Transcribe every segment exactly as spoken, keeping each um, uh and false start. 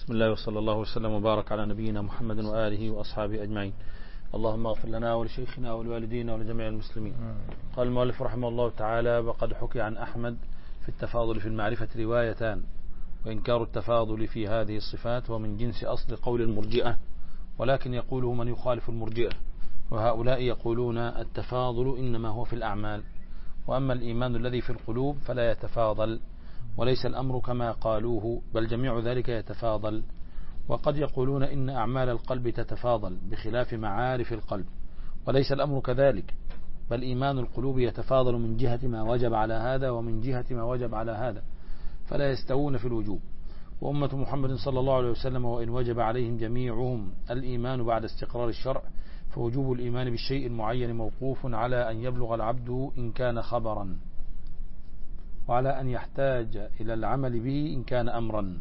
بسم الله وصلى الله وسلم وبارك على نبينا محمد وآله وأصحابه أجمعين. اللهم اغفر لنا ولشيخنا ولوالدينا ولجميع المسلمين. قال المؤلف رحمه الله تعالى: وقد حكي عن أحمد في التفاضل في المعرفة روايتان، وإنكار التفاضل في هذه الصفات ومن جنس أصل قول المرجئة، ولكن يقوله من يخالف المرجئة، وهؤلاء يقولون التفاضل إنما هو في الأعمال، وأما الإيمان الذي في القلوب فلا يتفاضل، وليس الأمر كما قالوه، بل جميع ذلك يتفاضل. وقد يقولون إن أعمال القلب تتفاضل بخلاف معارف القلب، وليس الأمر كذلك، بل إيمان القلوب يتفاضل من جهة ما وجب على هذا ومن جهة ما وجب على هذا، فلا يستوون في الوجوب. وأمة محمد صلى الله عليه وسلم وإن وجب عليهم جميعهم الإيمان بعد استقرار الشرع، فوجوب الإيمان بالشيء المعين موقوف على أن يبلغ العبد إن كان خبرا، وعلى أن يحتاج إلى العمل به إن كان أمرا،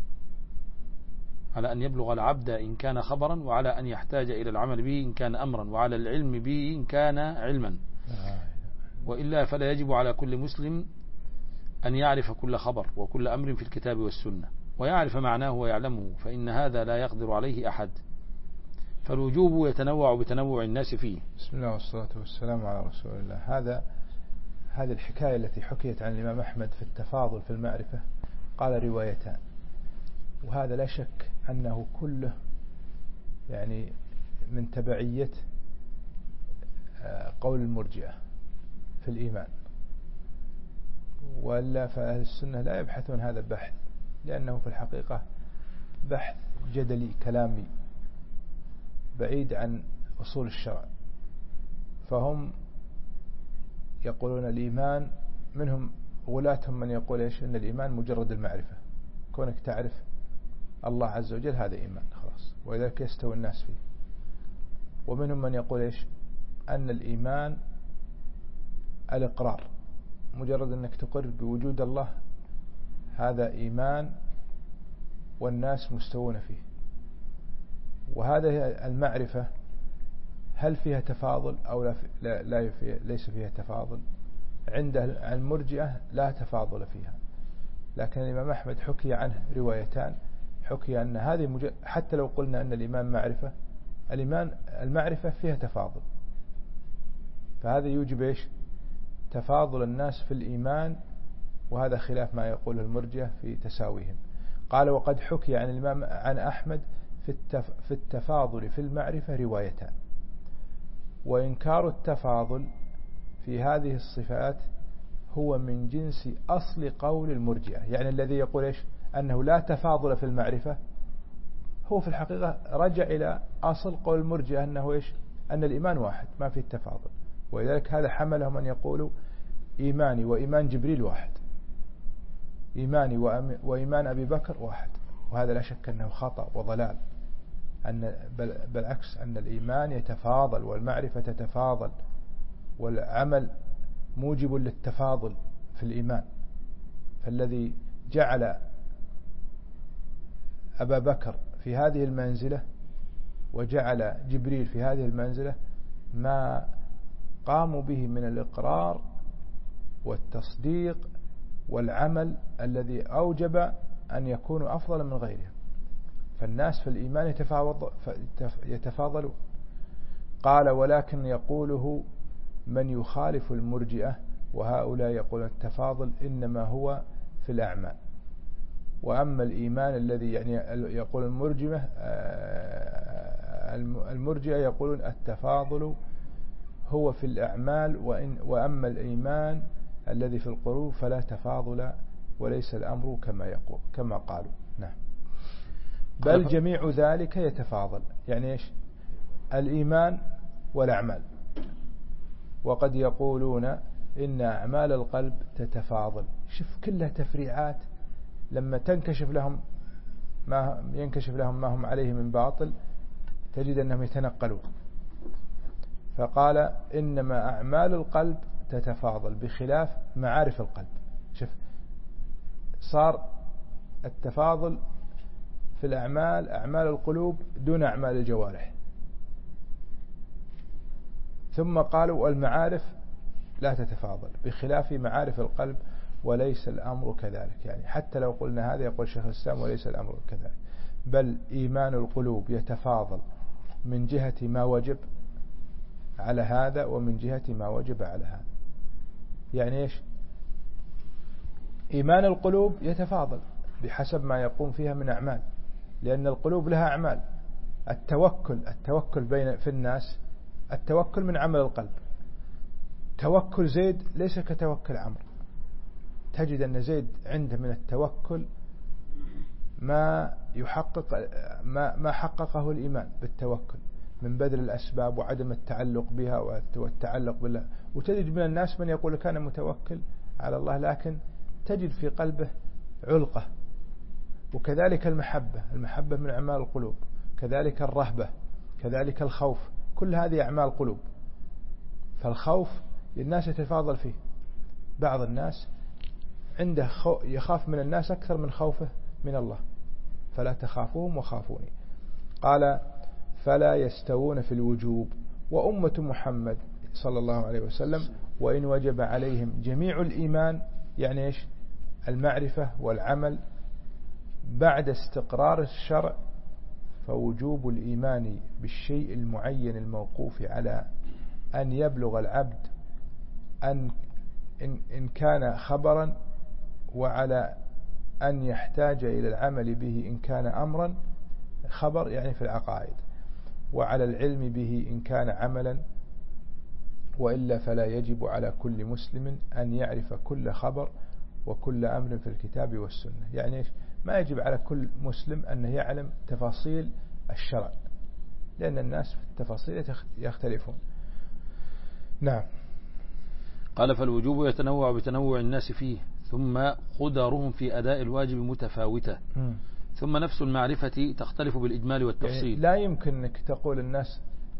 على أن يبلغ العبد إن كان خبرا، وعلى أن يحتاج إلى العمل به إن كان أمرا، وعلى العلم به إن كان علما، وإلا فلا يجب على كل مسلم أن يعرف كل خبر وكل أمر في الكتاب والسنة ويعرف معناه ويعلمه، فإن هذا لا يقدر عليه أحد، فالوجوب يتنوع بتنوع الناس فيه. بسم الله والصلاة والسلام على رسول الله. هذا هذه الحكاية التي حكيت عن الإمام أحمد في التفاضل في المعرفة، قال روايتان، وهذا لا شك أنه كله يعني من تبعية قول المرجئة في الإيمان، وإلا فأهل السنة لا يبحثون هذا البحث، لأنه في الحقيقة بحث جدلي كلامي بعيد عن أصول الشرع. فهم يقولون الإيمان، منهم غلاتهم من يقول إيش أن الإيمان مجرد المعرفة، كونك تعرف الله عز وجل هذا إيمان خلاص، ولذلك يستوي الناس فيه. ومنهم من يقول إيش أن الإيمان الإقرار، مجرد أنك تقر بوجود الله هذا إيمان والناس مستوون فيه. وهذا المعرفة هل فيها تفاضل أو لا, لا, لا فيها ليس فيها تفاضل؟ عند المرجئة لا تفاضل فيها، لكن الإمام أحمد حكي عنه روايتان، حكي أن هذه مج... حتى لو قلنا أن الإيمان معرفة، الإيمان المعرفة فيها تفاضل، فهذا يوجب إيش؟ تفاضل الناس في الإيمان، وهذا خلاف ما يقوله المرجئة في تساويهم. قال: وقد حكي عن الإمام عن أحمد في, التف... في التفاضل في المعرفة روايتان، وإنكار التفاضل في هذه الصفات هو من جنس أصل قول المرجئة. يعني الذي يقول إيش أنه لا تفاضل في المعرفة هو في الحقيقة رجع إلى أصل قول المرجئة أنه إيش أن الإيمان واحد ما فيه التفاضل، ولذلك هذا حملهم أن يقولوا إيماني وإيمان جبريل واحد، إيماني وإيمان أبي بكر واحد، وهذا لا شك أنه خطأ وضلال، أن بل بالعكس أن الإيمان يتفاضل والمعرفة تتفاضل، والعمل موجب للتفاضل في الإيمان. فالذي جعل أبا بكر في هذه المنزلة وجعل جبريل في هذه المنزلة ما قاموا به من الإقرار والتصديق والعمل الذي أوجب أن يكونوا أفضل من غيرهم، فالناس في الإيمان يتفاضلون. قال: ولكن يقوله من يخالف المرجئة، وهؤلاء يقولون التفاضل إنما هو في الأعمال، وأما الإيمان الذي يعني يقول المرجئة المرجئة يقولون التفاضل هو في الأعمال، وإن وأما الإيمان الذي في القلوب فلا تفاضل وليس الأمر كما يقول كما قالوا. نعم، بل جميع ذلك يتفاضل، يعني إيش؟ الإيمان والأعمال. وقد يقولون إن أعمال القلب تتفاضل، شوف كلها تفريعات، لما تنكشف لهم ما ينكشف لهم ما هم عليه من باطل تجد أنهم يتنقلون. فقال: إنما أعمال القلب تتفاضل بخلاف معارف القلب. شوف، صار التفاضل في الأعمال أعمال القلوب دون أعمال الجوارح. ثم قالوا: والمعارف لا تتفاضل بخلاف معارف القلب، وليس الأمر كذلك. يعني حتى لو قلنا هذا يقول شيخ الإسلام وليس الأمر كذلك، بل إيمان القلوب يتفاضل من جهة ما وجب على هذا ومن جهة ما وجب على هذا. يعني إيش؟ إيمان القلوب يتفاضل بحسب ما يقوم فيها من أعمال، لأن القلوب لها أعمال. التوكل التوكل بين في الناس، التوكل من عمل القلب. توكل زيد ليس كتوكل عمرو. تجد أن زيد عنده من التوكل ما يحقق ما ما حققه الإيمان بالتوكل من بذل الأسباب وعدم التعلق بها والتعلق بالله. وتجد من الناس من يقول كان متوكل على الله لكن تجد في قلبه علقة. وكذلك المحبة المحبة من أعمال القلوب، كذلك الرهبة، كذلك الخوف، كل هذه أعمال قلوب. فالخوف الناس يتفاضل فيه. بعض الناس عنده يخاف من الناس أكثر من خوفه من الله، فلا تخافوهم وخافوني. قال فلا يستوون في الوجوب. وأمة محمد صلى الله عليه وسلم وإن وجب عليهم جميع الإيمان، يعني إيش؟ المعرفة والعمل بعد استقرار الشرع، فوجوب الإيمان بالشيء المعين الموقوف على أن يبلغ العبد أن إن كان خبرا، وعلى أن يحتاج إلى العمل به إن كان أمرا. خبر يعني في العقائد، وعلى العلم به إن كان عملا، وإلا فلا يجب على كل مسلم أن يعرف كل خبر وكل أمر في الكتاب والسنة. يعني ما يجب على كل مسلم أن يعلم تفاصيل الشرع، لأن الناس في التفاصيل يختلفون. نعم. قال فالوجوب يتنوع بتنوع الناس فيه، ثم قدرهم في أداء الواجب متفاوتة، م. ثم نفس المعرفة تختلف بالإجمال والتفصيل. يعني لا يمكن أنك تقول الناس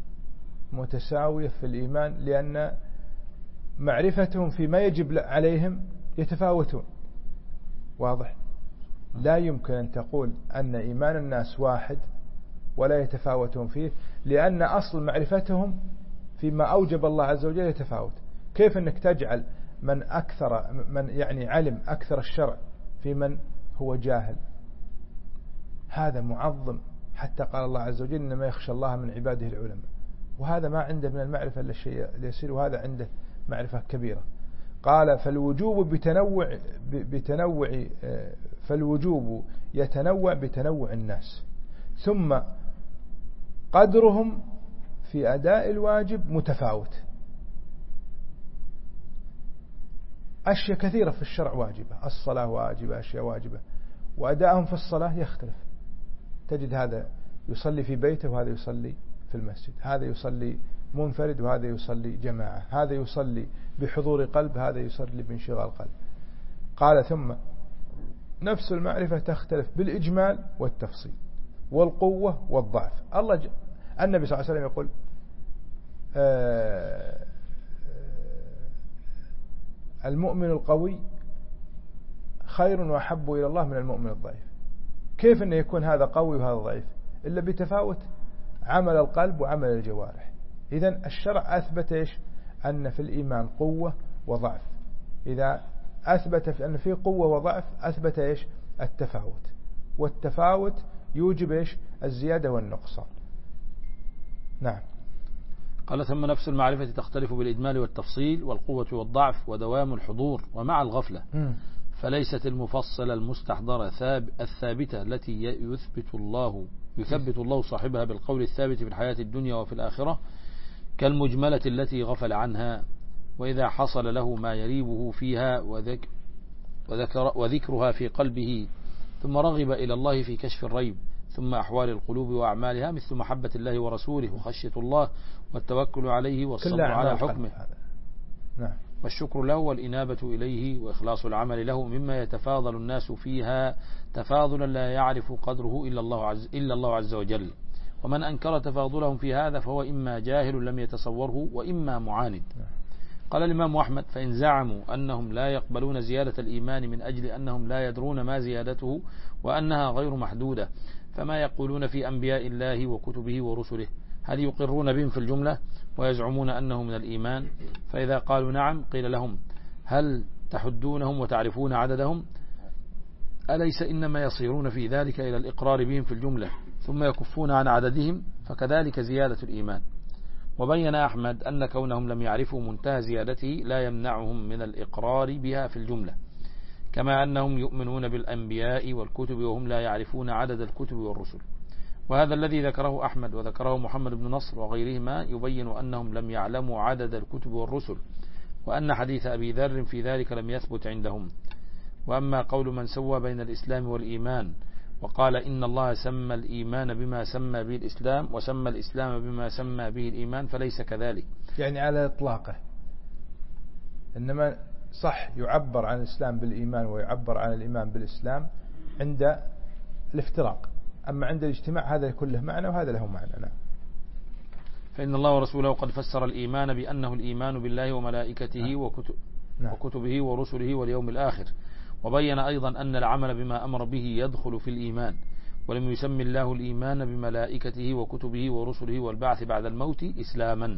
متساوية في الإيمان، لأن معرفتهم فيما يجب عليهم يتفاوتون. واضح؟ لا يمكن أن تقول أن إيمان الناس واحد ولا يتفاوتون فيه، لأن أصل معرفتهم فيما أوجب الله عز وجل يتفاوت. كيف أنك تجعل من أكثر من يعني علم أكثر الشرع في من هو جاهل؟ هذا معظم، حتى قال الله عز وجل إنما يخشى الله من عباده العلماء، وهذا ما عنده من المعرفة إلا الشيء اليسير، وهذا عنده معرفة كبيرة. قال فالوجوب بتنوع بتنوع فالوجوب يتنوع بتنوع الناس، ثم قدرهم في أداء الواجب متفاوت. أشياء كثيرة في الشرع واجبة، الصلاة واجبة، أشياء واجبة، وأداءهم في الصلاة يختلف. تجد هذا يصلي في بيته وهذا يصلي في المسجد، هذا يصلي منفرد وهذا يصلي جماعة، هذا يصلي بحضور قلب، هذا يصلي بانشغال قلب. قال ثم نفس المعرفة تختلف بالإجمال والتفصيل والقوة والضعف. الله ج... النبي صلى الله عليه وسلم يقول آه المؤمن القوي خير وأحب إلى الله من المؤمن الضعيف. كيف أن يكون هذا قوي وهذا ضعيف؟ إلا بتفاوت عمل القلب وعمل الجوارح. إذن الشرع أثبت إيش؟ أن في الإيمان قوة وضعف. إذا أثبت أن في قوة وضعف أثبت إيش؟ التفاوت، والتفاوت يوجب إيش؟ الزيادة والنقصان. نعم. قال ثم نفس المعرفة تختلف بالإجمال والتفصيل والقوة والضعف ودوام الحضور ومع الغفلة. م. فليست المفصلة المستحضرة الثابتة التي يثبت الله يثبت الله صاحبها بالقول الثابت في الحياة الدنيا وفي الآخرة كالمجملة التي غفل عنها، وإذا حصل له ما يريبه فيها وذكر وذكر وذكرها في قلبه ثم رغب إلى الله في كشف الريب، ثم أحوال القلوب وأعمالها مثل محبة الله ورسوله وخشية الله والتوكل عليه والصبر على حكمه نعم. والشكر له والإنابة إليه وإخلاص العمل له، مما يتفاضل الناس فيها تفاضلا لا يعرف قدره إلا الله عز, إلا الله عز وجل. ومن أنكر تفاضلهم في هذا فهو إما جاهل لم يتصوره وإما معاند. قال الإمام أحمد فإن زعموا أنهم لا يقبلون زيادة الإيمان من أجل أنهم لا يدرون ما زيادته وأنها غير محدودة، فما يقولون في أنبياء الله وكتبه ورسله؟ هل يقرون بهم في الجملة ويزعمون أنه من الإيمان؟ فإذا قالوا نعم قيل لهم هل تحدونهم وتعرفون عددهم، أليس إنما يصيرون في ذلك إلى الإقرار بهم في الجملة ثم يكفون عن عددهم، فكذلك زيادة الإيمان. وبين أحمد أن كونهم لم يعرفوا منتهى زيادته لا يمنعهم من الإقرار بها في الجملة، كما أنهم يؤمنون بالأنبياء والكتب وهم لا يعرفون عدد الكتب والرسل. وهذا الذي ذكره أحمد وذكره محمد بن نصر وغيرهما يبين أنهم لم يعلموا عدد الكتب والرسل، وأن حديث أبي ذر في ذلك لم يثبت عندهم. وأما قول من سوى بين الإسلام والإيمان وقال إن الله سمى الإيمان بما سمى به الإسلام وسمى الإسلام بما سمى به الإيمان فليس كذلك، يعني على إطلاقه، إنما صح يعبر عن الإسلام بالإيمان ويعبر عن الإيمان بالإسلام عند الافتراق، أما عند الاجتماع هذا كله معنى وهذا له معنى. نعم. فإن الله ورسوله قد فسر الإيمان بأنه الإيمان بالله وملائكته وكتب نعم. وكتبه ورسله واليوم الآخر، وبين أيضا أن العمل بما أمر به يدخل في الإيمان، ولم يسمي الله الإيمان بملائكته وكتبه ورسله والبعث بعد الموت إسلاما،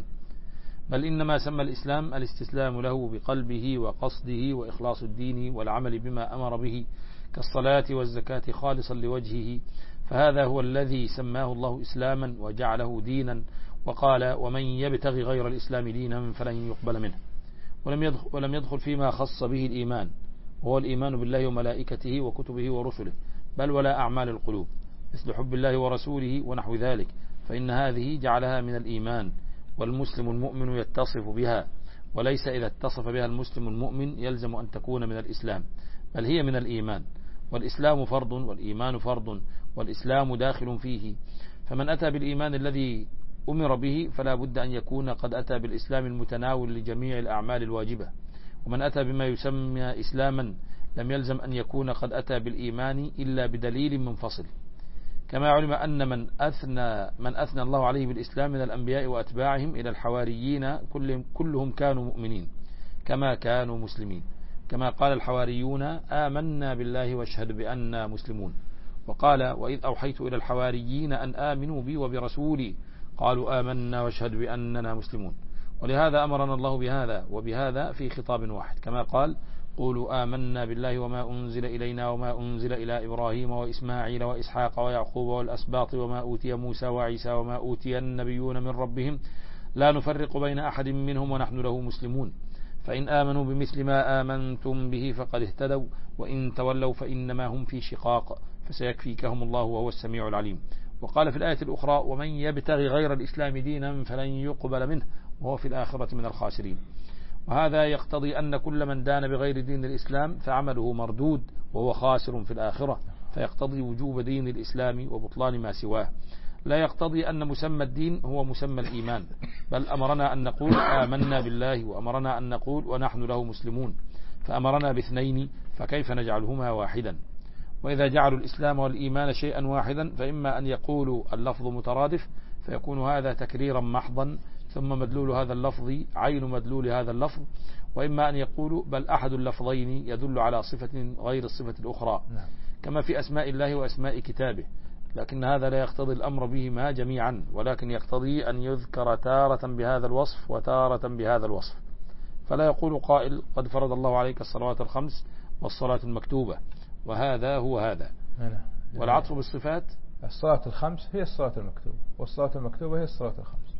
بل إنما سمى الإسلام الاستسلام له بقلبه وقصده وإخلاص الدين والعمل بما أمر به كالصلاة والزكاة خالصا لوجهه، فهذا هو الذي سماه الله إسلاما وجعله دينا، وقال ومن يبتغي غير الإسلام دينا فلن يقبل منه. ولم يدخل, ولم يدخل فيما خص به الإيمان وهو الإيمان بالله وملائكته وكتبه ورسله، بل ولا أعمال القلوب مثل حب الله ورسوله ونحو ذلك، فإن هذه جعلها من الإيمان، والمسلم المؤمن يتصف بها، وليس إذا اتصف بها المسلم المؤمن يلزم أن تكون من الإسلام، بل هي من الإيمان. والإسلام فرض والإيمان فرض والإسلام داخل فيه، فمن أتى بالإيمان الذي أمر به فلا بد أن يكون قد أتى بالإسلام المتناول لجميع الأعمال الواجبة، ومن أتى بما يسمى إسلاما لم يلزم أن يكون قد أتى بالإيمان إلا بدليل منفصل. كما علم أن من أثنى, من أثنى الله عليه بالإسلام من الأنبياء وأتباعهم إلى الحواريين كلهم كانوا مؤمنين كما كانوا مسلمين، كما قال الحواريون آمنا بالله واشهد بأننا مسلمون، وقال وإذ أوحيت إلى الحواريين أن آمنوا بي وبرسولي قالوا آمنا واشهد بأننا مسلمون. ولهذا أمرنا الله بهذا وبهذا في خطاب واحد، كما قال قولوا آمنا بالله وما أنزل إلينا وما أنزل إلى إبراهيم وإسماعيل وإسحاق ويعقوب والأسباط وما أوتي موسى وعيسى وما أوتي النبيون من ربهم لا نفرق بين أحد منهم ونحن له مسلمون، فإن آمنوا بمثل ما آمنتم به فقد اهتدوا وإن تولوا فإنما هم في شقاق فسيكفيكهم الله وهو السميع العليم. وقال في الآية الأخرى ومن يبتغي غير الإسلام دينا فلن يقبل منه وهو في الآخرة من الخاسرين. وهذا يقتضي أن كل من دان بغير دين الإسلام فعمله مردود وهو خاسر في الآخرة، فيقتضي وجوب دين الإسلام وبطلان ما سواه، لا يقتضي أن مسمى الدين هو مسمى الإيمان، بل أمرنا أن نقول آمنا بالله وأمرنا أن نقول ونحن له مسلمون، فأمرنا باثنين فكيف نجعلهما واحدا؟ وإذا جعلوا الإسلام والإيمان شيئا واحدا فإما أن يقولوا اللفظ مترادف فيكون هذا تكريرا محضا ثم مدلول هذا اللفظ عين مدلول هذا اللفظ، وإما أن يقولوا بل أحد اللفظين يدل على صفة غير الصفة الأخرى، كما في أسماء الله وأسماء كتابه، لكن هذا لا يقتضي الأمر بهما جميعا، ولكن يقتضي أن يذكر تارة بهذا الوصف وتارة بهذا الوصف. فلا يقول قائل قد فرض الله عليك الصلوات الخمس والصلاة المكتوبة، وهذا هو هذا. والعطف بالصفات الصلاة الخمس هي الصلاة المكتوبة والصلاة المكتوبة هي الصلاة الخمس،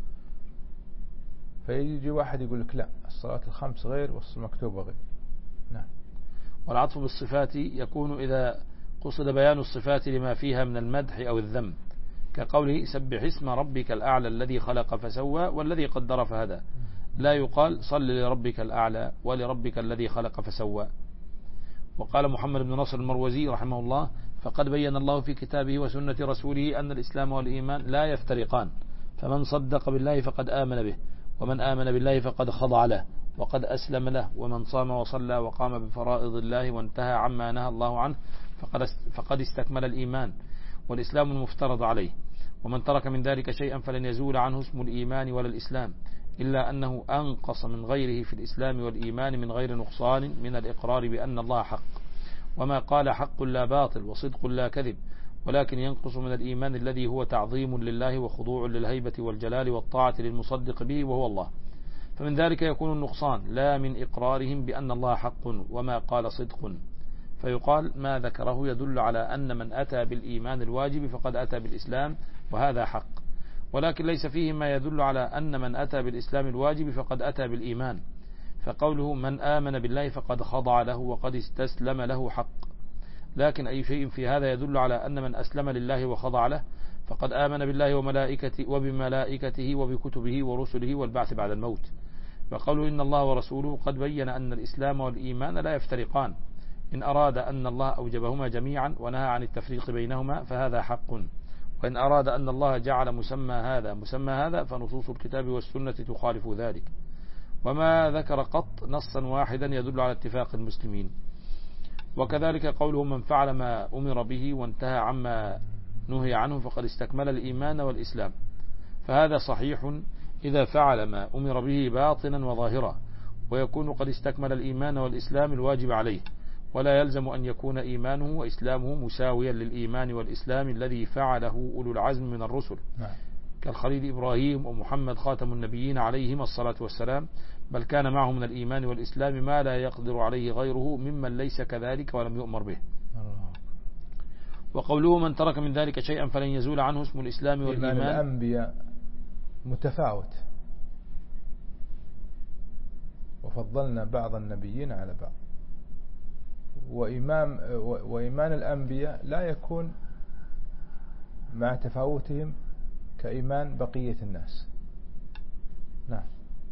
فيجي واحد يقول لك لا الصلاة الخمس غير والصلاة المكتوبة غير. نعم. والعطف بالصفات يكون إذا قصد بيان الصفات لما فيها من المدح أو الذم، كقوله سبح اسم ربك الأعلى الذي خلق فسوى والذي قدر فهدى، لا يقال صل لربك الأعلى ولربك الذي خلق فسوى. وقال محمد بن نصر المروزي رحمه الله فقد بين الله في كتابه وسنة رسوله أن الإسلام والإيمان لا يفترقان، فمن صدق بالله فقد آمن به، ومن آمن بالله فقد خضع له وقد أسلم له، ومن صام وصلى وقام بفرائض الله وانتهى عما نهى الله عنه فقد استكمل الإيمان والإسلام المفترض عليه، ومن ترك من ذلك شيئا فلن يزول عنه اسم الإيمان ولا الإسلام، إلا أنه أنقص من غيره في الإسلام والإيمان من غير نقصان من الإقرار بأن الله حق، وما قال حق لا باطل وصدق لا كذب، ولكن ينقص من الإيمان الذي هو تعظيم لله وخضوع للهيبة والجلال والطاعة للمصدق به وهو الله. فمن ذلك يكون النقصان لا من إقرارهم بأن الله حق وما قال صدق، فيقال ما ذكره يدل على أن من أتى بالإيمان الواجب فقد أتى بالإسلام وهذا حق، ولكن ليس فيه ما يدل على أن من أتى بالإسلام الواجب فقد أتى بالإيمان، فقوله من آمن بالله فقد خضع له وقد استسلم له حق، لكن أي شيء في هذا يدل على أن من أسلم لله وخضع له فقد آمن بالله وملائكته وبملائكته وبكتبه ورسله والبعث بعد الموت. وقوله إن الله ورسوله قد بين أن الإسلام والإيمان لا يفترقان، إن أراد أن الله أوجبهما جميعا ونهى عن التفريق بينهما فهذا حق، وإن أراد أن الله جعل مسمى هذا مسمى هذا فنصوص الكتاب والسنة تخالف ذلك، وما ذكر قط نصا واحدا يدل على اتفاق المسلمين. وكذلك قوله من فعل ما أمر به وانتهى عما نهي عنه فقد استكمل الإيمان والإسلام، فهذا صحيح إذا فعل ما أمر به باطنا وظاهرا، ويكون قد استكمل الإيمان والإسلام الواجب عليه، ولا يلزم أن يكون إيمانه وإسلامه مساويا للإيمان والإسلام الذي فعله أولو العزم من الرسل كالخليل إبراهيم ومحمد خاتم النبيين عليهم الصلاة والسلام، بل كان معه من الإيمان والإسلام ما لا يقدر عليه غيره ممن ليس كذلك ولم يؤمر به. وقوله من ترك من ذلك شيئا فلن يزول عنه اسم الإسلام والإيمان. إيمان الأنبياء متفاوت، وفضلنا بعض النبيين على بعض، وإمام وإيمان الأنبياء لا يكون مع تفاوتهم كإيمان بقية الناس. نعم.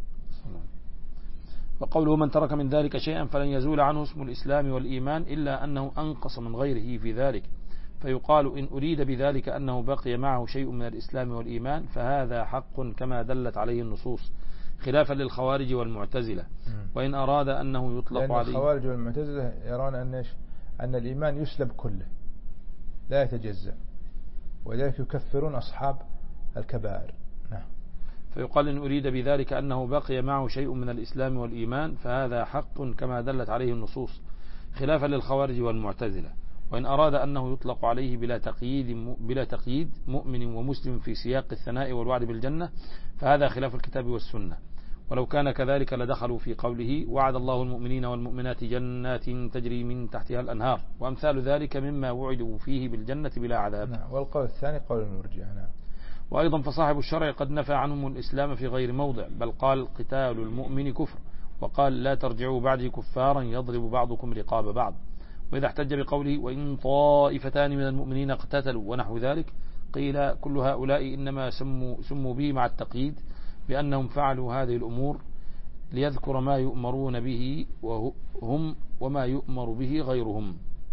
وقوله من ترك من ذلك شيئا فلن يزول عنه اسم الإسلام والإيمان إلا أنه أنقص من غيره في ذلك، فيقال إن أريد بذلك أنه بقي معه شيء من الإسلام والإيمان فهذا حق كما دلت عليه النصوص، خلافا للخوارج والمعتزلة. وإن أراد أنه يطلق لأن عليه، الخوارج والمعتزلة يرون أن أن الإيمان يسلب كله لا يتجزأ، ولذلك يكفرون أصحاب الكبائر. نعم. فيقال إن أريد بذلك أنه بقي معه شيء من الإسلام والإيمان فهذا حق كما دلت عليه النصوص، خلافا للخوارج والمعتزلة. وإن أراد أنه يطلق عليه بلا تقييد بلا تقييد مؤمن ومسلم في سياق الثناء والوعد بالجنة فهذا خلاف الكتاب والسنة، ولو كان كذلك لدخلوا في قوله وعد الله المؤمنين والمؤمنات جنات تجري من تحتها الأنهار وأمثال ذلك مما وعدوا فيه بالجنة بلا عذاب. نعم. والقول الثاني قول المرجئة. نعم. وأيضا فصاحب الشرع قد نفى عنهم الإسلام في غير موضع، بل قال قتال المؤمن كفر، وقال لا ترجعوا بعدي كفارا يضرب بعضكم رقاب بعض. وإذا احتج بقوله وإن طائفتان من المؤمنين اقتتلوا ونحو ذلك قيل كل هؤلاء إنما سموا, سموا به مع التقييد بأنهم فعلوا هذه الأمور ليذكر ما يؤمرون به وهم وما يؤمر به غيرهم.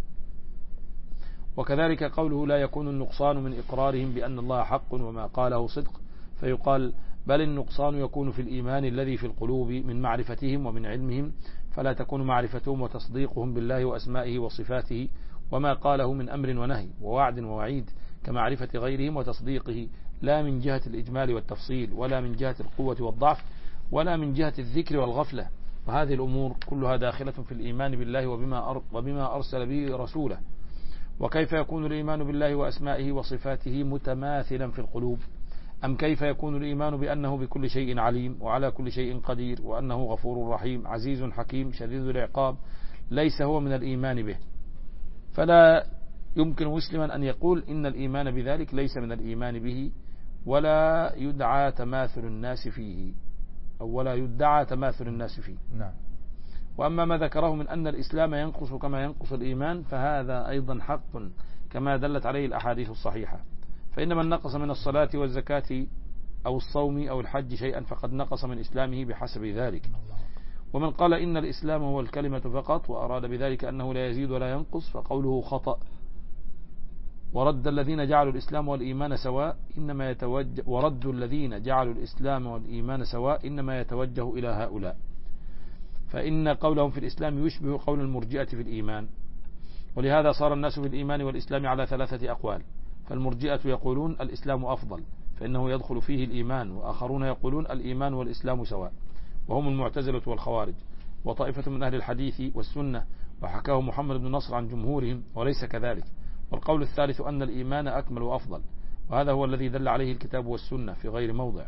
وكذلك قوله لا يكون النقصان من إقرارهم بأن الله حق وما قاله صدق، فيقال بل النقصان يكون في الإيمان الذي في القلوب من معرفتهم ومن علمهم، فلا تكون معرفتهم وتصديقهم بالله وأسمائه وصفاته وما قاله من أمر ونهي ووعد ووعيد كمعرفة غيرهم وتصديقه، لا من جهة الإجمال والتفصيل ولا من جهة القوة والضعف ولا من جهة الذكر والغفلة. وهذه الأمور كلها داخلة في الإيمان بالله وبما وبما أرسل به رسوله. وكيف يكون الإيمان بالله وأسمائه وصفاته متماثلا في القلوب؟ أم كيف يكون الإيمان بأنه بكل شيء عليم وعلى كل شيء قدير وأنه غفور رحيم عزيز حكيم شديد العقاب ليس هو من الإيمان به؟ فلا يمكن مسلما أن يقول إن الإيمان بذلك ليس من الإيمان به، ولا يدعى تماثل الناس فيه أو ولا يدعى تماثل الناس فيه. نعم. وأما ما ذكره من أن الإسلام ينقص كما ينقص الإيمان فهذا أيضا حق كما دلت عليه الأحاديث الصحيحة، فإن من نقص من الصلاة والزكاة أو الصوم أو الحج شيئا فقد نقص من إسلامه بحسب ذلك. ومن قال إن الإسلام هو الكلمة فقط وأراد بذلك أنه لا يزيد ولا ينقص فقوله خطأ. ورد الذين جعلوا الإسلام والإيمان سواء إنما يتوجه ورد الذين جعلوا الإسلام والإيمان سواء إنما يتوجه إلى هؤلاء، فإن قولهم في الإسلام يشبه قول المرجئة في الإيمان، ولهذا صار الناس في الإيمان والإسلام على ثلاثة أقوال. فالمرجئة يقولون الإسلام أفضل فإنه يدخل فيه الإيمان، وآخرون يقولون الإيمان والإسلام سواء وهم المعتزلة والخوارج، وطائفة من أهل الحديث والسنة، وحكاه محمد بن نصر عن جمهورهم وليس كذلك. والقول الثالث أن الإيمان أكمل وأفضل، وهذا هو الذي دل عليه الكتاب والسنة في غير موضع.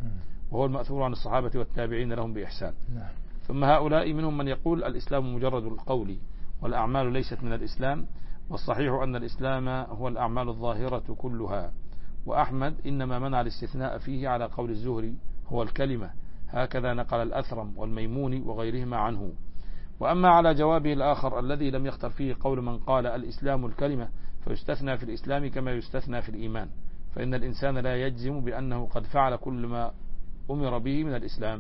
وهو المأثور عن الصحابة والتابعين لهم بإحسان. نعم. ثم هؤلاء منهم من يقول الإسلام مجرد القول والأعمال ليست من الإسلام، والصحيح أن الإسلام هو الأعمال الظاهرة كلها. وأحمد إنما منع الاستثناء فيه على قول الزهري هو الكلمة، هكذا نقل الأثرم والميموني وغيرهما عنه. وأما على جوابه الآخر الذي لم يختر فيه قول من قال الإسلام الكلمة، فيستثنى في الإسلام كما يستثنى في الإيمان، فإن الإنسان لا يجزم بأنه قد فعل كل ما أمر به من الإسلام.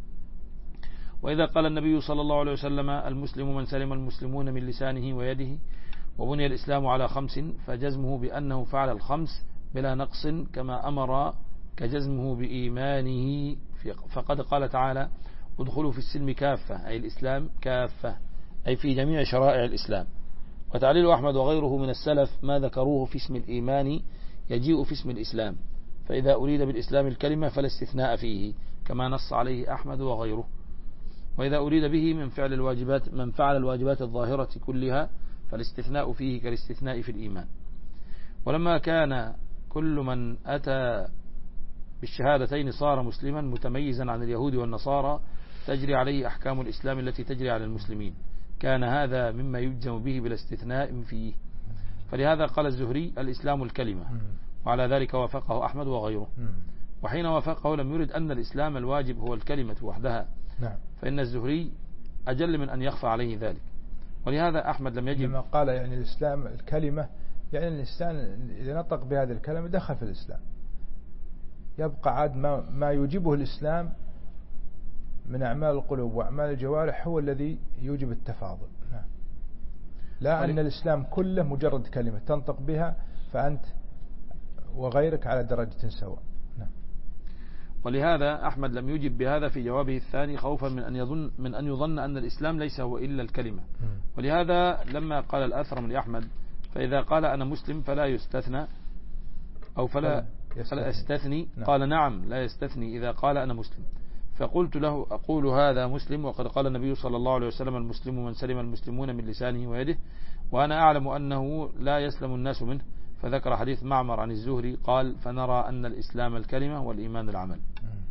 وإذا قال النبي صلى الله عليه وسلم المسلم من سلم المسلمون من لسانه ويده، وبني الإسلام على خمس، فجزمه بأنه فعل الخمس بلا نقص كما أمر كجزمه بإيمانه، فقد قال تعالى ادخلوا في السلم كافة، أي الإسلام كافة، أي في جميع شرائع الإسلام. وتعليل أحمد وغيره من السلف ما ذكروه في اسم الإيمان يجيء في اسم الإسلام، فإذا أريد بالإسلام الكلمة فلا استثناء فيه كما نص عليه أحمد وغيره. وإذا أريد به من فعل الواجبات من فعل الواجبات الظاهرة كلها فالاستثناء فيه كالاستثناء في الإيمان. ولما كان كل من أتى بالشهادتين صار مسلما متميزا عن اليهود والنصارى تجري عليه أحكام الإسلام التي تجري على المسلمين، كان هذا مما يجزم به بلا استثناء فيه. فلهذا قال الزهري الإسلام الكلمة، وعلى ذلك وافقه أحمد وغيره. وحين وافقه لم يرد أن الإسلام الواجب هو الكلمة وحدها، فإن الزهري أجل من أن يخفى عليه ذلك. ولهذا أحمد لم يجب لما قال يعني الإسلام الكلمة، يعني الإنسان إذا نطق بهذه الكلمة دخل في الإسلام، يبقى عاد ما, ما يوجبه الإسلام من أعمال القلوب وأعمال الجوارح هو الذي يوجب التفاضل. نعم. لا أن الإسلام كله مجرد كلمة تنطق بها فأنت وغيرك على درجة سواء. نعم. ولهذا أحمد لم يجب بهذا في جوابه الثاني خوفا من أن يظن من أن يظن أن الإسلام ليس هو إلا الكلمة. ولهذا لما قال الأثرم لأحمد فإذا قال أنا مسلم فلا يستثنى أو فلا فلا يستثني، قال نعم لا يستثني إذا قال أنا مسلم. فقلت له أقول هذا مسلم وقد قال النبي صلى الله عليه وسلم المسلم من سلم المسلمون من لسانه ويده، وأنا أعلم أنه لا يسلم الناس منه. فذكر حديث معمر عن الزهري قال فنرى أن الإسلام الكلمة والإيمان العمل.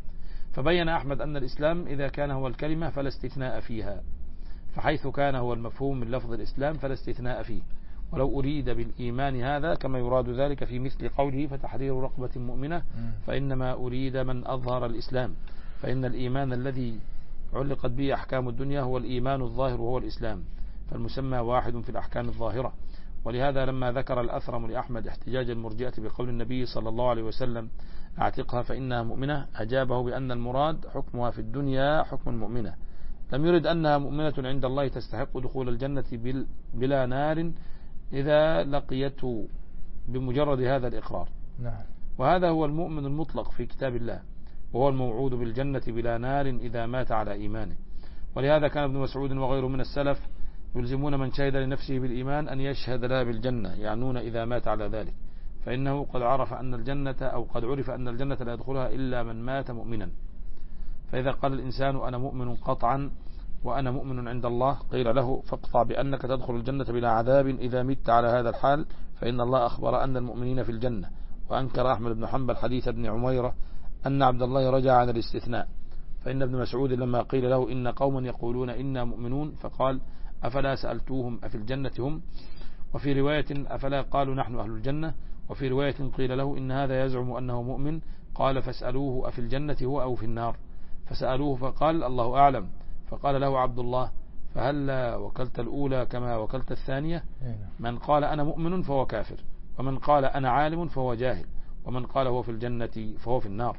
فبين أحمد أن الإسلام إذا كان هو الكلمة فلا استثناء فيها، فحيث كان هو المفهوم من لفظ الإسلام فلا استثناء فيه. ولو أريد بالإيمان هذا كما يراد ذلك في مثل قوله فتحرير رقبة مؤمنة، فإنما أريد من أظهر الإسلام، فإن الإيمان الذي علقت به أحكام الدنيا هو الإيمان الظاهر وهو الإسلام، فالمسمى واحد في الأحكام الظاهرة. ولهذا لما ذكر الأثرم لأحمد احتجاج المرجئة بقول النبي صلى الله عليه وسلم اعتقها فإنها مؤمنة، أجابه بأن المراد حكمها في الدنيا حكم المؤمنة، لم يرد أنها مؤمنة عند الله تستحق دخول الجنة بلا نار إذا لقيته بمجرد هذا الإقرار. نعم. وهذا هو المؤمن المطلق في كتاب الله، وهو الموعود بالجنة بلا نار إذا مات على إيمانه. ولهذا كان ابن مسعود وغيره من السلف يلزمون من شهد لنفسه بالإيمان أن يشهد لها بالجنة، يعنون إذا مات على ذلك، فإنه قد عرف أن الجنة أو قد عرف أن الجنة لا يدخلها إلا من مات مؤمنا. فإذا قال الإنسان أنا مؤمن قطعا وأنا مؤمن عند الله قيل له فاقطع بأنك تدخل الجنة بلا عذاب إذا مت على هذا الحال، فإن الله أخبر أن المؤمنين في الجنة. وأنكر أحمد بن حنبل حديث ابن عميرة أن عبد الله رجع عن الاستثناء، فإن ابن مسعود لما قيل له إن قوما يقولون إنا مؤمنون فقال أفلا سألتوهم أفي الجنة هم، وفي رواية أفلا قالوا نحن أهل الجنة، وفي رواية قيل له إن هذا يزعم أنه مؤمن، قال فاسألوه أفي الجنة هو أو في النار، فسألوه فقال الله أعلم، فقال له عبد الله فهل وكلت الأولى كما وكلت الثانية؟ من قال أنا مؤمن فهو كافر، ومن قال أنا عالم فهو جاهل، ومن قال هو في الجنة فهو في النار.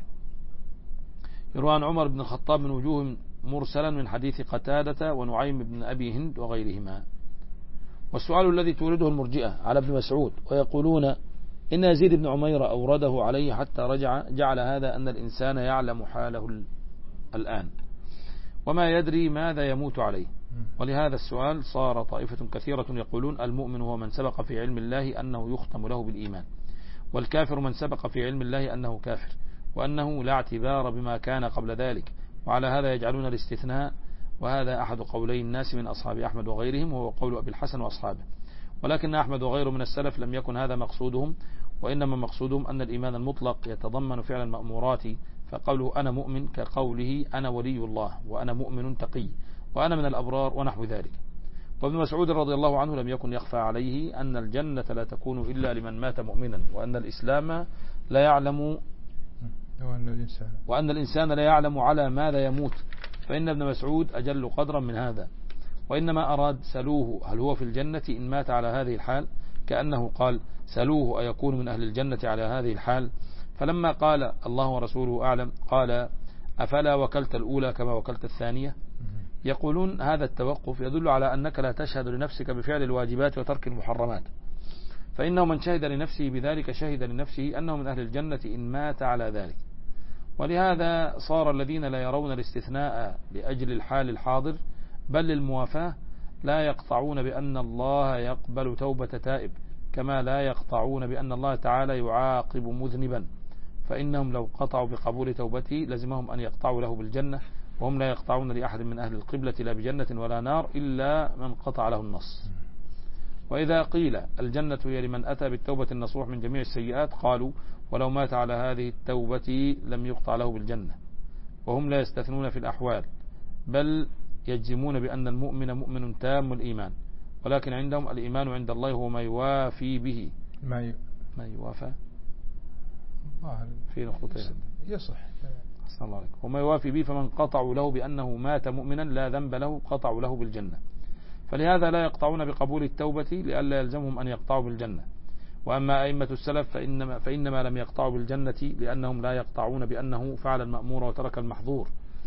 يروى عن عمر بن الخطاب من وجوه مرسلا من حديث قتادة ونعيم بن أبي هند وغيرهما. والسؤال الذي تورده المرجئة على ابن مسعود ويقولون إن يزيد بن عمير أورده عليه حتى رجع، جعل هذا أن الإنسان يعلم حاله الآن وما يدري ماذا يموت عليه. ولهذا السؤال صار طائفة كثيرة يقولون المؤمن هو من سبق في علم الله أنه يختم له بالإيمان، والكافر من سبق في علم الله أنه كافر، وأنه لا اعتبار بما كان قبل ذلك، وعلى هذا يجعلون الاستثناء. وهذا أحد قولي الناس من أصحاب أحمد وغيرهم، وهو قول أبي الحسن وأصحابه. ولكن أحمد وغيره من السلف لم يكن هذا مقصودهم، وإنما مقصودهم أن الإيمان المطلق يتضمن فعل المأمورات فقوله أنا مؤمن كقوله أنا ولي الله وأنا مؤمن تقي وأنا من الأبرار ونحو ذلك. وابن مسعود رضي الله عنه لم يكن يخفى عليه أن الجنة لا تكون إلا لمن مات مؤمنا، وأن الإسلام لا يعلم وأن الإنسان, وأن الإنسان لا يعلم على ماذا يموت، فإن ابن مسعود أجل قدرا من هذا. وإنما أراد سلوه هل هو في الجنة إن مات على هذه الحال، كأنه قال سلوه أيكون من أهل الجنة على هذه الحال. فلما قال الله ورسوله أعلم قال أفلا وكلت الأولى كما وكلت الثانية. يقولون هذا التوقف يدل على أنك لا تشهد لنفسك بفعل الواجبات وترك المحرمات، فإنه من شهد لنفسه بذلك شهد لنفسه أنه من أهل الجنة إن مات على ذلك. ولهذا صار الذين لا يرون الاستثناء لأجل الحال الحاضر بل للموافاة لا يقطعون بأن الله يقبل توبة تائب، كما لا يقطعون بأن الله تعالى يعاقب مذنبا، فإنهم لو قطعوا بقبول توبته لزمهم أن يقطعوا له بالجنة، وهم لا يقطعون لأحد من أهل القبلة لا بجنة ولا نار إلا من قطع له النص. وإذا قيل الجنة هي لمن أتى بالتوبة النصوح من جميع السيئات قالوا ولو مات على هذه التوبة لم يقطع له بالجنة، وهم لا يستثنون في الأحوال بل يجزمون بأن المؤمن مؤمن تام الإيمان، ولكن عندهم الإيمان عند الله هو ما يوافي به ما ي... ما يوافى آه في نقطتين يصح أحسن الله عليك. وما يوافي به فمن قطعوا له بأنه مات مؤمنا لا ذنب له قطعوا له بالجنة، فلهذا لا يقطعون بقبول التوبة لئلا يلزمهم أن يقطعوا بالجنة. وأما أئمة السلف فإنما, فإنما لم يقطعوا بالجنة لأنهم لا يقطعون بأنه فعل المأمور وترك المحظور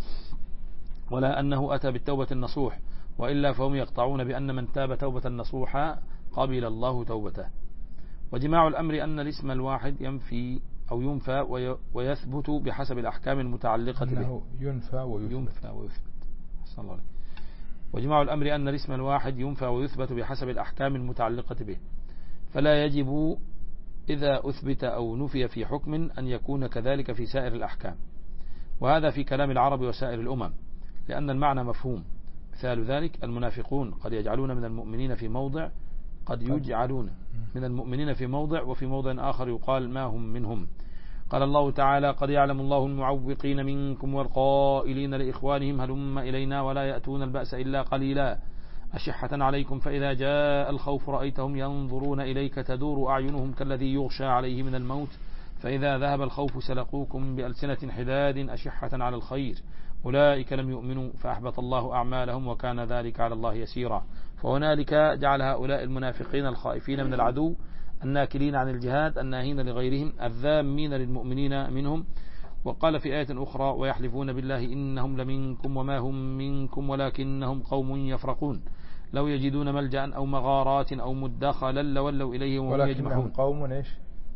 ولا أنه أتى بالتوبة النصوح، وإلا فهم يقطعون بأن من تاب توبة نصوحا قبل الله توبته. وجماع الأمر أن الاسم الواحد ينفي أو ينفى ويثبت بحسب الأحكام المتعلقة به. ينفى ويثبت, ينفى ويثبت. الله. وجماع الأمر أن الاسم الواحد ينفى ويثبت بحسب الأحكام المتعلقة به، فلا يجب إذا أثبت أو نفي في حكم أن يكون كذلك في سائر الأحكام، وهذا في كلام العرب وسائر الأمم لأن المعنى مفهوم. مثال ذلك المنافقون قد يجعلون من المؤمنين في موضع قد يجعلون من المؤمنين في موضع وفي موضع آخر يقال ما هم منهم. قال الله تعالى قد يعلم الله المعوقين منكم والقائلين لإخوانهم هلم إلينا ولا يأتون البأس إلا قليلا أشحة عليكم فإذا جاء الخوف رأيتهم ينظرون إليك تدور أعينهم كالذي يغشى عليه من الموت فإذا ذهب الخوف سلقوكم بألسنة حداد أشحة على الخير أولئك لم يؤمنوا فأحبط الله أعمالهم وكان ذلك على الله يسيرا. فهنالك جعل هؤلاء المنافقين الخائفين من العدو الناكلين عن الجهاد الناهين لغيرهم الذامين للمؤمنين منهم. وقال في آية أخرى ويحلفون بالله إنهم لمنكم وما هم منكم ولكنهم قوم يفرقون لو يجدون ملجأ أو مغارات أو مدخلا لولوا إليه وهم يجمعون. قوم إيش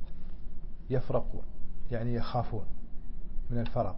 يفرقون يعني يخافون من الفرق،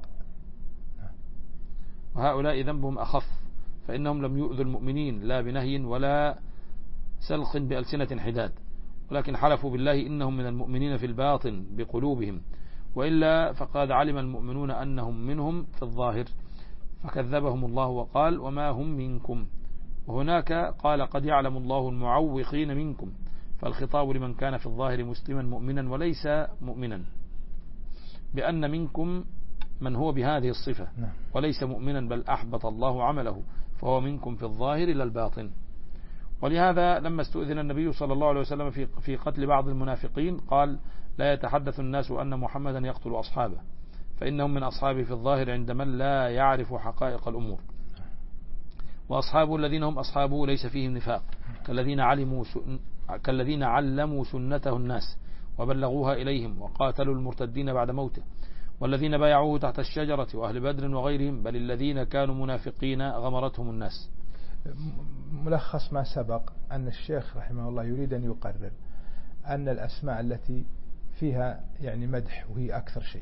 وهؤلاء ذنبهم أخف فإنهم لم يؤذوا المؤمنين لا بنهي ولا سلخ بألسنة حداد، ولكن حلفوا بالله إنهم من المؤمنين في الباطن بقلوبهم، وإلا فقد علم المؤمنون أنهم منهم في الظاهر فكذبهم الله وقال وما هم منكم. وهناك قال قد يعلم الله المعوقين منكم، فالخطاب لمن كان في الظاهر مسلما مؤمنا وليس مؤمنا، بأن منكم من هو بهذه الصفة وليس مؤمنا بل أحبط الله عمله فهو منكم في الظاهر إلى الباطن. ولهذا لما استؤذن النبي صلى الله عليه وسلم في في قتل بعض المنافقين قال لا يتحدث الناس أن محمدا يقتل أصحابه فإنهم من أصحابه في الظاهر عند من لا يعرف حقائق الأمور، وأصحابه الذين هم أصحابه ليس فيهم نفاق كالذين علموا كالذين علموا سنته الناس وبلغوها إليهم وقاتلوا المرتدين بعد موته والذين بايعوه تحت الشجرة وأهل بدر وغيرهم بل الذين كانوا منافقين غمرتهم الناس. ملخص ما سبق أن الشيخ رحمه الله يريد أن يقرر أن الأسماء التي فيها يعني مدح وهي أكثر شيء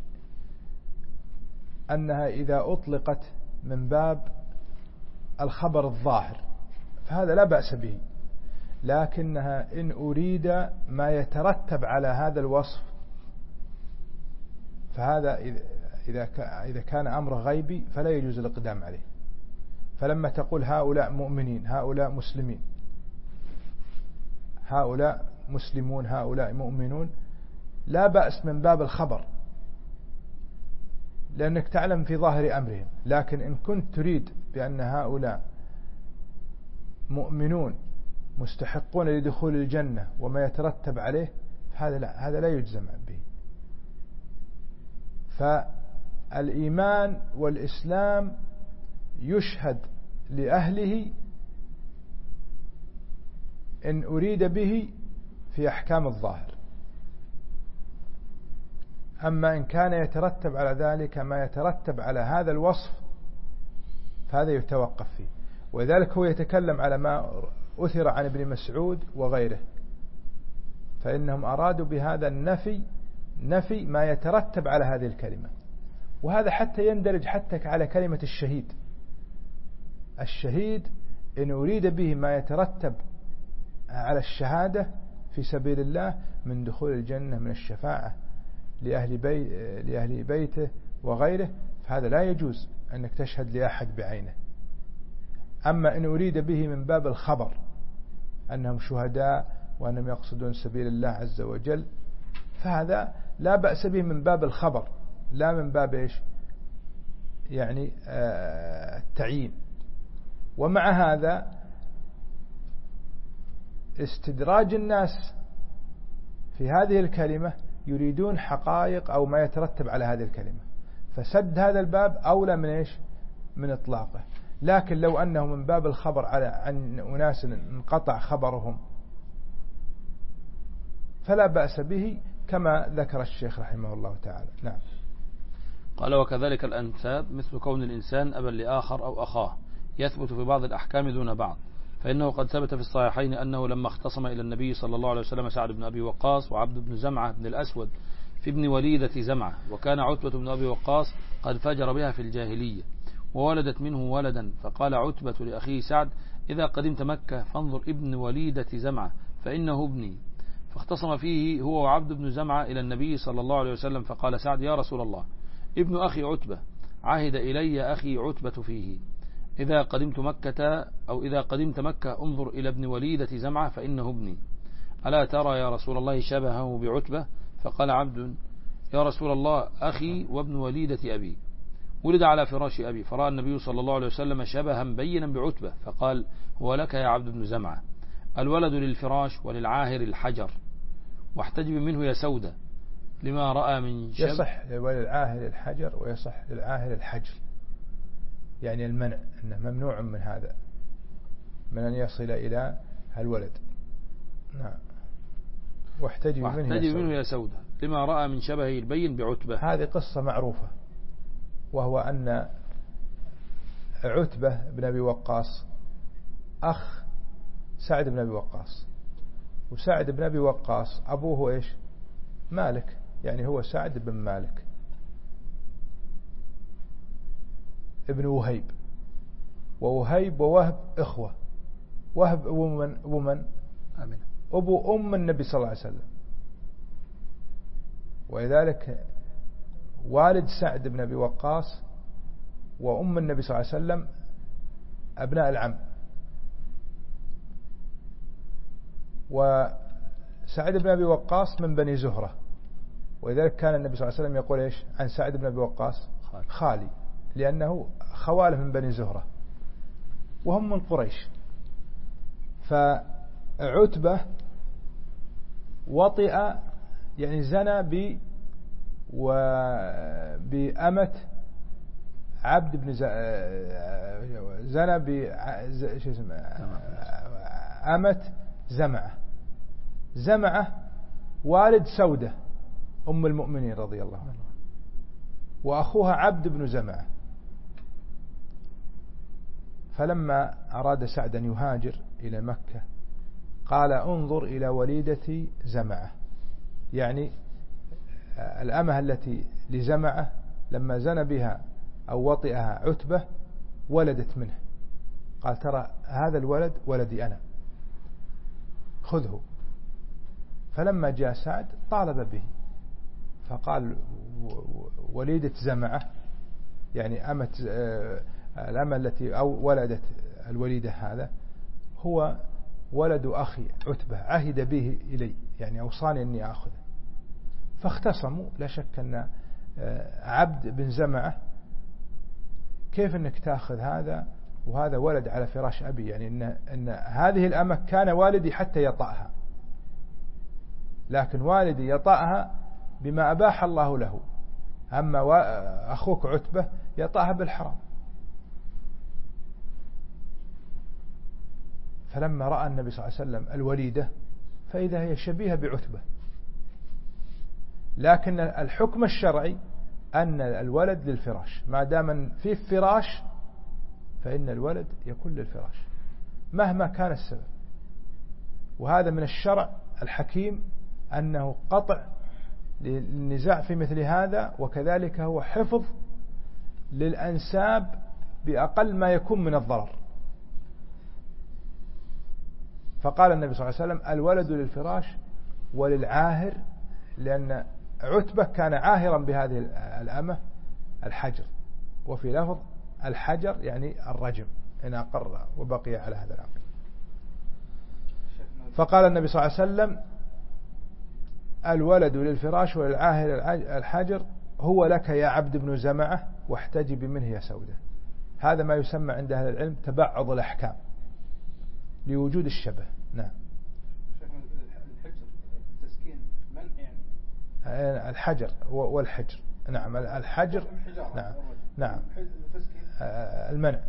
أنها إذا أطلقت من باب الخبر الظاهر فهذا لا بأس به، لكنها إن أريد ما يترتب على هذا الوصف فهذا إذا إذا كان أمر غيبي فلا يجوز الإقدام عليه. فلما تقول هؤلاء مؤمنين هؤلاء مسلمين هؤلاء مسلمون هؤلاء مؤمنون لا بأس من باب الخبر، لأنك تعلم في ظاهر أمرهم. لكن إن كنت تريد بأن هؤلاء مؤمنون مستحقون لدخول الجنة وما يترتب عليه، هذا لا هذا لا يجزم به. فالإيمان والإسلام يشهد لأهله إن أريد به في أحكام الظاهر. أما إن كان يترتب على ذلك ما يترتب على هذا الوصف فهذا يتوقف فيه. ولذلك هو يتكلم على ما أثر عن ابن مسعود وغيره، فإنهم أرادوا بهذا النفي نفي ما يترتب على هذه الكلمة. وهذا حتى يندرج حتى على كلمة الشهيد. الشهيد إن أريد به ما يترتب على الشهادة في سبيل الله من دخول الجنة من الشفاعة لأهل, بي لأهل بيته وغيره، فهذا لا يجوز أنك تشهد لأحد بعينه. أما إن أريد به من باب الخبر أنهم شهداء وأنهم يقصدون سبيل الله عز وجل، فهذا لا بأس به من باب الخبر لا من باب إيش يعني آه التعيين. ومع هذا استدراج الناس في هذه الكلمة يريدون حقائق أو ما يترتب على هذه الكلمة، فسد هذا الباب أولى من إيش من إطلاقه. لكن لو أنه من باب الخبر على عن أناس انقطع خبرهم فلا بأس به كما ذكر الشيخ رحمه الله تعالى. نعم. قال وكذلك الأنساب مثل كون الإنسان أبا لآخر أو أخاه يثبت في بعض الأحكام دون بعض، فإنه قد ثبت في الصحيحين أنه لما اختصم إلى النبي صلى الله عليه وسلم سعد بن أبي وقاص وعبد بن زمعة بن الأسود في ابن وليدة زمعة، وكان عتبة بن أبي وقاص قد فجر بها في الجاهلية وولدت منه ولدا، فقال عتبة لأخيه سعد إذا قدمت مكة فانظر ابن وليدة زمعة فإنه ابني. فاختصم فيه هو وعبد بن زمعة إلى النبي صلى الله عليه وسلم، فقال سعد يا رسول الله ابن أخي عتبة عهد إلي أخي عتبة فيه، إذا قدمت مكة أو إذا قدمت مكة انظر إلى ابن وليدة زمعة فإنه ابني، ألا ترى يا رسول الله شبهه بعتبة؟ فقال عبد يا رسول الله أخي وابن وليدة أبي ولد على فراش أبي، فرأى النبي صلى الله عليه وسلم شبها بينا بعتبة فقال هو لك يا عبد بن زمعة، الولد للفراش وللعاهر الحجر، واحتجب منه يا سودة لما رأى من شب. يصح وللعاهر الحجر ويصح للعاهر الحجر، يعني المنع أنه ممنوع من هذا من أن يصل إلى الولد. نعم. واحتجب منه, منه يا سودة لما رأى من شبهه البين بعتبة. هذه قصة معروفة، وهو أن عتبة بن أبي وقاص أخ سعد بن أبي وقاص، وسعد بن أبي وقاص أبوه إيش مالك، يعني هو سعد بن مالك ابن وهيب، ووهيب ووهب إخوة، وهب أبو من, أبو من؟ أبو أم النبي صلى الله عليه وسلم، ولذلك والد سعد بن أبي وقاص وأم النبي صلى الله عليه وسلم أبناء العم. وسعد بن أبي وقاص من بني زهرة، ولذلك كان النبي صلى الله عليه وسلم يقول إيش عن سعد بن أبي وقاص خالي، لأنه خواله من بني زهرة وهم من قريش. فعتبة وطئ يعني زنى ب وبأمة عبد بن ز... زنى ب شو اسمه أمة زمعة. زمعة والد سودة أم المؤمنين رضي الله عنها، وأخوها عبد بن زمعة. فلما أراد سعد أن يهاجر إلى مكة قال انظر إلى وليدة زمعة، يعني الأمة التي لزمعة لما زنى بها أو وطئها عتبة ولدت منه، قال ترى هذا الولد ولدي أنا خذه. فلما جاء سعد طالب به، فقال وليدة زمعة يعني أمة الأمة التي أو ولدت الوليدة هذا هو ولد أخي عتبة عهد به إلي، يعني أوصاني أني أخذه. فاختصموا، لا شك أن عبد بن زمعة، كيف أنك تأخذ هذا وهذا ولد على فراش أبي؟ يعني إن, إن هذه الأمة كان والدي حتى يطأها، لكن والدي يطأها بما أباح الله له، أما أخوك عتبة يطأها بالحرام. فلما رأى النبي صلى الله عليه وسلم الوليدة فإذا هي شبيهة بعتبة، لكن الحكم الشرعي أن الولد للفراش، ما دام في فراش فإن الولد يكون للفراش مهما كان السبب. وهذا من الشرع الحكيم أنه قطع للنزاع في مثل هذا، وكذلك هو حفظ للأنساب بأقل ما يكون من الضرر. فقال النبي صلى الله عليه وسلم الولد للفراش وللعاهر، لأن عتبة كان عاهرا بهذه الأمة الحجر، وفي لفظ الحجر يعني الرجم إن أقر وبقي على هذا العقل. فقال النبي صلى الله عليه وسلم الولد للفراش وللعاهر الحجر، هو لك يا عبد بن زمعة واحتجب منه يا سودة. هذا ما يسمى عند أهل العلم تبعض الأحكام لوجود الشبه. نعم. الحجر التسكين من يعني الحجر والحجر. نعم الحجر. نعم نعم المنع.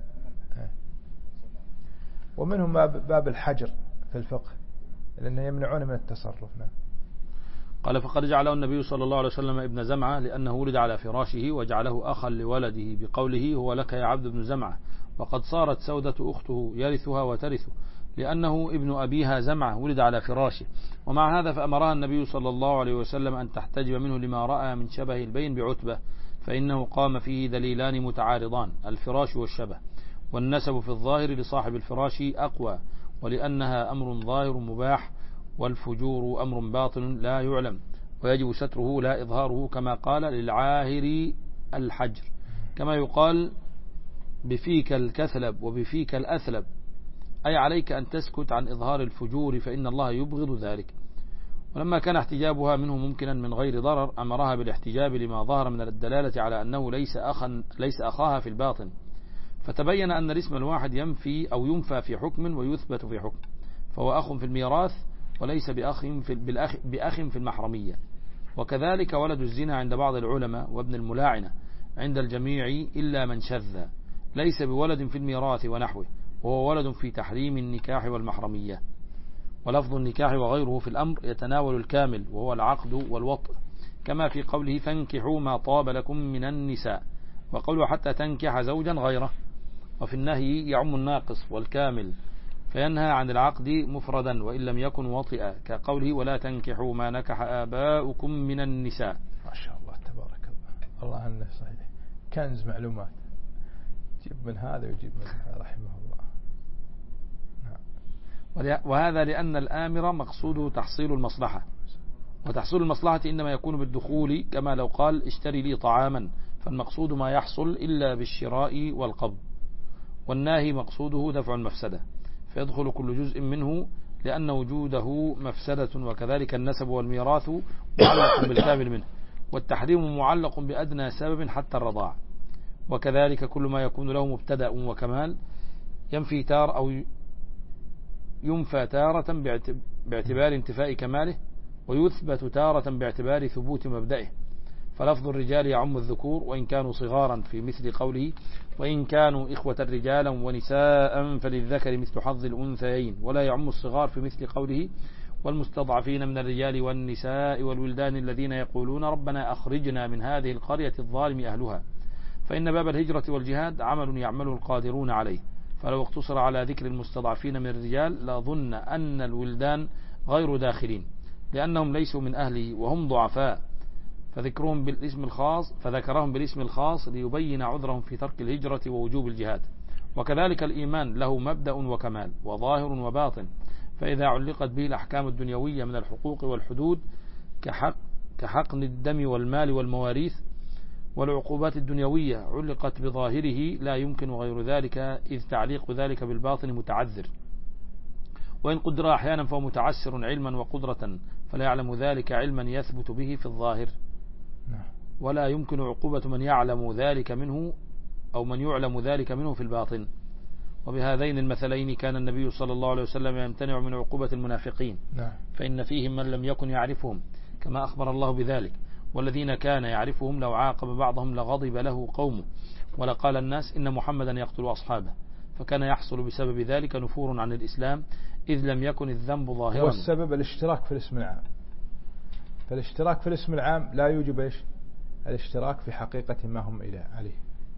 ومنهم باب الحجر في الفقه لأنه يمنعون من التصرف. نعم. قال فقد جعله النبي صلى الله عليه وسلم ابن زمعة لأنه ولد على فراشه، وجعله أخا لولده بقوله هو لك يا عبد بن زمعة، وقد صارت سودة أخته يرثها وترثه لأنه ابن أبيها زمعة ولد على فراشه. ومع هذا فأمرها النبي صلى الله عليه وسلم أن تحتجب منه لما رأى من شبه البين بعتبة، فإنه قام فيه دليلان متعارضان، الفراش والشبه، والنسب في الظاهر لصاحب الفراش أقوى، ولأنها أمر ظاهر مباح، والفجور أمر باطن لا يعلم ويجب ستره لا إظهاره، كما قال للعاهر الحجر، كما يقال بفيك الكثلب وبفيك الأثلب، أي عليك أن تسكت عن إظهار الفجور فإن الله يبغض ذلك. ولما كان احتجابها منه ممكنا من غير ضرر أمرها بالاحتجاب لما ظهر من الدلالة على أنه ليس أخا ليس أخاها في الباطن، فتبين أن الاسم الواحد ينفي أو ينفى في حكم ويثبت في حكم، فهو أخ في الميراث وليس بأخ في, بالأخ بأخ في المحرمية. وكذلك ولد الزنا عند بعض العلماء وابن الملاعنة عند الجميع إلا من شذ ليس بولد في الميراث ونحوه، وهو ولد في تحريم النكاح والمحرمية. ولفظ النكاح وغيره في الأمر يتناول الكامل وهو العقد والوطء، كما في قوله فانكحوا ما طاب لكم من النساء، وقوله حتى تنكح زوجا غيره. وفي النهي يعم الناقص والكامل، فينهى عن العقد مفردا وإن لم يكن وطئا، كقوله ولا تنكحوا ما نكح آباؤكم من النساء. ما شاء الله تبارك الله. الله عنه صحيح كنز معلومات، يجيب من هذا ويجيب من هذا رحمه الله. نعم. وهذا لأن الآمر مقصوده تحصيل المصلحة، وتحصيل المصلحة إنما يكون بالدخول، كما لو قال اشتري لي طعاما، فالمقصود ما يحصل إلا بالشراء والقبض، والناهي مقصوده دفع المفسدة، فيدخل كل جزء منه لأن وجوده مفسدة. وكذلك النسب والميراث معلق بالكامل منه، والتحريم معلق بأدنى سبب حتى الرضاع. وكذلك كل ما يكون له مبتدأ وكمال ينفي تار أو ينفى تارة باعتبار انتفاء كماله، ويثبت تارة باعتبار ثبوت مبدئه. فلفظ الرجال يعم الذكور وإن كانوا صغارا، في مثل قوله وإن كانوا إخوة رجالا ونساء فللذكر مثل حظ الأنثيين، ولا يعم الصغار في مثل قوله والمستضعفين من الرجال والنساء والولدان الذين يقولون ربنا أخرجنا من هذه القرية الظالم أهلها. فإن باب الهجرة والجهاد عمل يعمله القادرون عليه، فلو اقتصر على ذكر المستضعفين من الرجال لظن أن الولدان غير داخلين لأنهم ليسوا من أهله وهم ضعفاء، فذكرهم بالاسم الخاص فذكرهم بالاسم الخاص ليبين عذرهم في ترك الهجرة ووجوب الجهاد. وكذلك الإيمان له مبدأ وكمال وظاهر وباطن، فإذا علقت به الأحكام الدنيوية من الحقوق والحدود كحق كحقن الدم والمال والمواريث، والعقوبات الدنيوية علقت بظاهره لا يمكن غير ذلك، إذ تعليق ذلك بالباطن متعذر، وإن قدر أحيانا فهو متعسر علما وقدرة، فلا يعلم ذلك علما يثبت به في الظاهر. ولا يمكن عقوبة من يعلم ذلك منه أو من يعلم ذلك منه في الباطن. وبهذين المثلين كان النبي صلى الله عليه وسلم يمتنع من عقوبة المنافقين، نعم. فإن فيهم من لم يكن يعرفهم كما أخبر الله بذلك، والذين كان يعرفهم لو عاقب بعضهم لغضب له قومه ولقال الناس إن محمدا يقتل أصحابه، فكان يحصل بسبب ذلك نفور عن الإسلام إذ لم يكن الذنب ظاهرا. والسبب الاشتراك في الاسم العام، فالاشتراك في الاسم العام لا يوجب إيش؟ الاشتراك في حقيقة ما هم إليه عليه.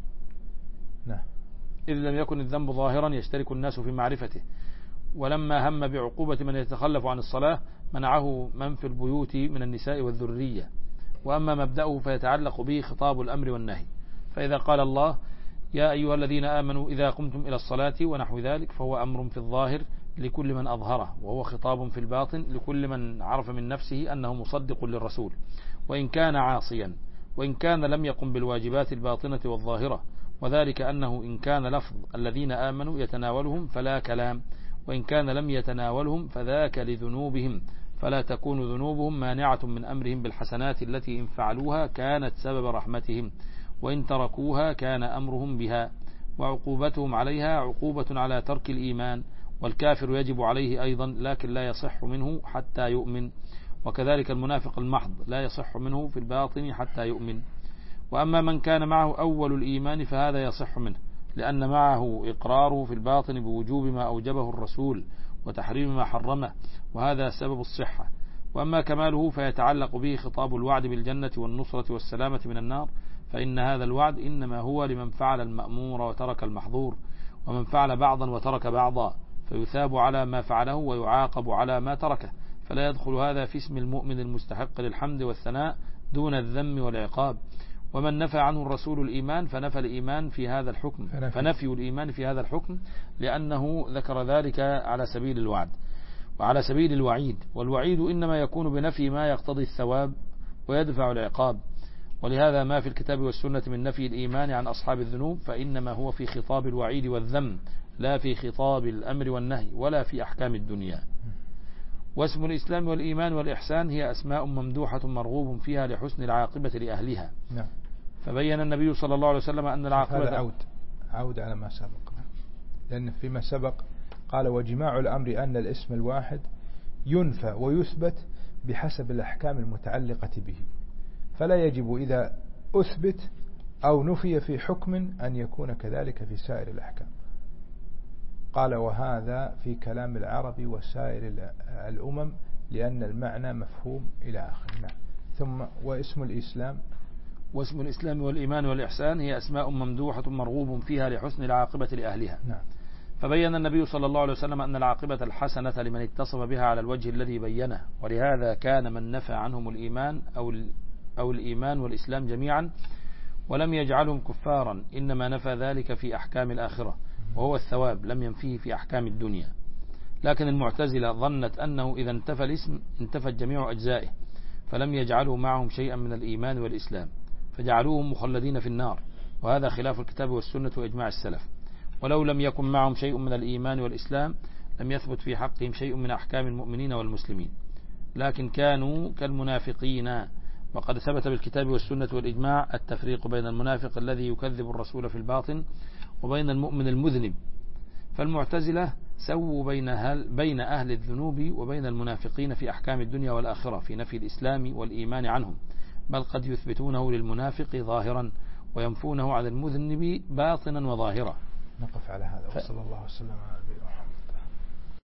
نعم. إذ لم يكن الذنب ظاهرا يشترك الناس في معرفته. ولما هم بعقوبة من يتخلف عن الصلاة منعه من في البيوت من النساء والذرية. وأما مبدأه فيتعلق به خطاب الأمر والنهي، فإذا قال الله يا أيها الذين آمنوا إذا قمتم إلى الصلاة ونحو ذلك فهو أمر في الظاهر لكل من أظهره، وهو خطاب في الباطن لكل من عرف من نفسه أنه مصدق للرسول وإن كان عاصيا، وإن كان لم يقم بالواجبات الباطنة والظاهرة، وذلك أنه إن كان لفظ الذين آمنوا يتناولهم فلا كلام، وإن كان لم يتناولهم فذاك لذنوبهم، فلا تكون ذنوبهم مانعة من أمرهم بالحسنات التي إن فعلوها كانت سبب رحمتهم، وإن تركوها كان أمرهم بها، وعقوبتهم عليها عقوبة على ترك الإيمان، والكافر يجب عليه أيضا لكن لا يصح منه حتى يؤمن، وكذلك المنافق المحض لا يصح منه في الباطن حتى يؤمن. وأما من كان معه أول الإيمان فهذا يصح منه، لأن معه إقراره في الباطن بوجوب ما أوجبه الرسول وتحريم ما حرمه، وهذا سبب الصحة. وأما كماله فيتعلق به خطاب الوعد بالجنة والنصرة والسلامة من النار، فإن هذا الوعد إنما هو لمن فعل المأمور وترك المحظور، ومن فعل بعضا وترك بعضا فيثاب على ما فعله ويعاقب على ما تركه، فلا يدخل هذا في اسم المؤمن المستحق للحمد والثناء دون الذم والعقاب. ومن نفى عنه الرسول الإيمان فنفى الإيمان في هذا الحكم فنفي, فنفي الإيمان في هذا الحكم لأنه ذكر ذلك على سبيل الوعد وعلى سبيل الوعيد، والوعيد إنما يكون بنفي ما يقتضي الثواب ويدفع العقاب. ولهذا ما في الكتاب والسنة من نفي الإيمان عن أصحاب الذنوب فإنما هو في خطاب الوعيد والذم لا في خطاب الأمر والنهي ولا في أحكام الدنيا. واسم الإسلام والإيمان والإحسان هي أسماء ممدوحة مرغوب فيها لحسن العاقبة لأهلها. نعم. فبين النبي صلى الله عليه وسلم أن العاقبة هذا عود عود على ما سبق، لأن فيما سبق قال وجماع الأمر أن الاسم الواحد ينفى ويثبت بحسب الأحكام المتعلقة به، فلا يجب إذا أثبت أو نفي في حكم أن يكون كذلك في سائر الأحكام. قال وهذا في كلام العرب وسائر الأمم لأن المعنى مفهوم إلى آخر. نعم. ثم واسم الإسلام واسم الإسلام والإيمان والإحسان هي أسماء ممدوحة مرغوب فيها لحسن العاقبة لأهلها. نعم. فبين النبي صلى الله عليه وسلم أن العاقبة الحسنة لمن اتصف بها على الوجه الذي بينه، ولهذا كان من نفى عنهم الإيمان أو, أو الإيمان والإسلام جميعا ولم يجعلهم كفارا إنما نفى ذلك في أحكام الآخرة وهو الثواب، لم ينفيه في أحكام الدنيا. لكن المعتزلة ظنت أنه إذا انتفى الاسم انتفت جميع أجزائه، فلم يجعلوا معهم شيئا من الإيمان والإسلام فجعلوهم مخلدين في النار، وهذا خلاف الكتاب والسنة وإجماع السلف. ولو لم يكن معهم شيء من الإيمان والإسلام لم يثبت في حقهم شيء من أحكام المؤمنين والمسلمين، لكن كانوا كالمنافقين. وقد ثبت بالكتاب والسنة والإجماع التفريق بين المنافق الذي يكذب الرسول في الباطن وبين المؤمن المذنب. فالمعتزلة سووا بين أهل, بين أهل الذنوب وبين المنافقين في أحكام الدنيا والآخرة في نفي الإسلام والإيمان عنهم، بل قد يثبتونه للمنافق ظاهرا وينفونه على المذنب باطنا وظاهرا. نقف على هذا. وصلى الله وسلم على